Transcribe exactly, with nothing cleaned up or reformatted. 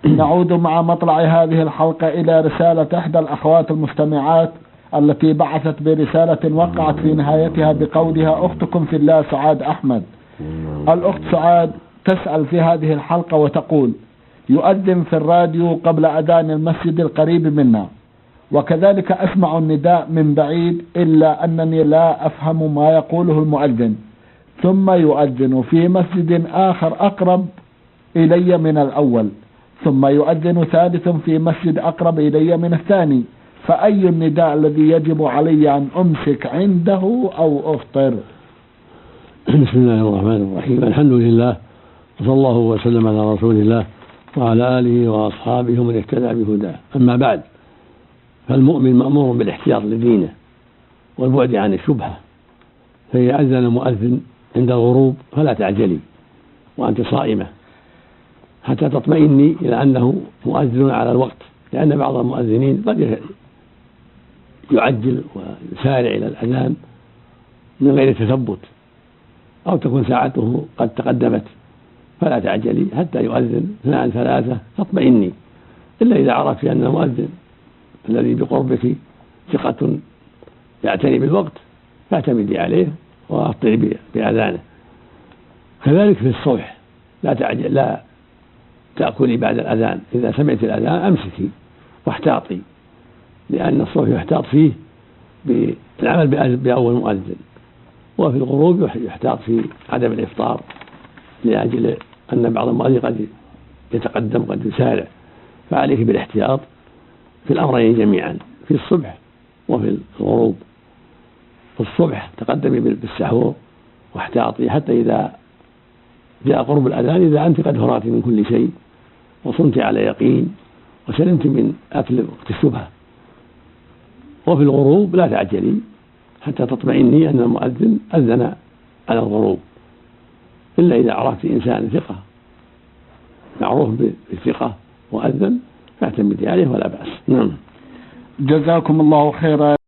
نعود مع مطلع هذه الحلقة إلى رسالة إحدى الأخوات المستمعات التي بعثت برسالة وقعت في نهايتها بقولها: أختكم في الله سعاد أحمد. الأخت سعاد تسأل في هذه الحلقة وتقول: يؤذن في الراديو قبل أذان المسجد القريب منا، وكذلك أسمع النداء من بعيد، إلا أنني لا أفهم ما يقوله المؤذن، ثم يؤذن في مسجد آخر أقرب إلي من الأول، ثم يؤذن ثالث في مسجد أقرب إلي من الثاني، فأي النداء الذي يجب علي أن أمسك عنده أو أفطر؟ بسم الله الرحمن الرحيم. الحمد لله، وصلى الله وسلم على رسول الله وعلى آله وأصحابه ومن اهتدى بهداه. أما بعد، فالمؤمن مأمور بالاحتياط لدينه والبعد عن الشبهة، فإذا أذن المؤذن عند الغروب فلا تعجلي وأنت صائمة حتى تطمئني إلى أنه مؤذن على الوقت، لأن بعض المؤذنين قد يعجل ويسارع إلى الأذان من غير تثبت، أو تكون ساعته قد تقدمت، فلا تعجلي حتى يؤذن اثنان ثلاثة تطمئني، إلا إذا عرفت أن المؤذن الذي بقربك ثقة يعتني بالوقت فاعتمدي عليه وأفطري بأذانه. كذلك في الصبح لا تعجل، لا تأكلي بعد الأذان، إذا سمعت الأذان أمسكي واحتاطي، لأن الصبح يحتاط فيه بالعمل بأول مؤذن، وفي الغروب يحتاط في عدم الإفطار، لأجل أن بعض المؤذن قد يتقدم قد يسارع، فعليه بالاحتياط في الأمرين جميعا، في الصبح وفي الغروب. في الصبح تقدمي بالسحور واحتاطي حتى إذا جاء قرب الأذان، إذا أنت قد فرغت من كل شيء وصمت على يقين وسلمت من أكل وقت الشبهة. وفي الغروب لا تعجلي حتى تطمئني أن المؤذن أذن على الغروب، إلا إذا عرفت إنسان ثقة معروف بالثقة وأذن فاعتمدي عليه ولا بأس. نعم. جزاكم الله خيرا.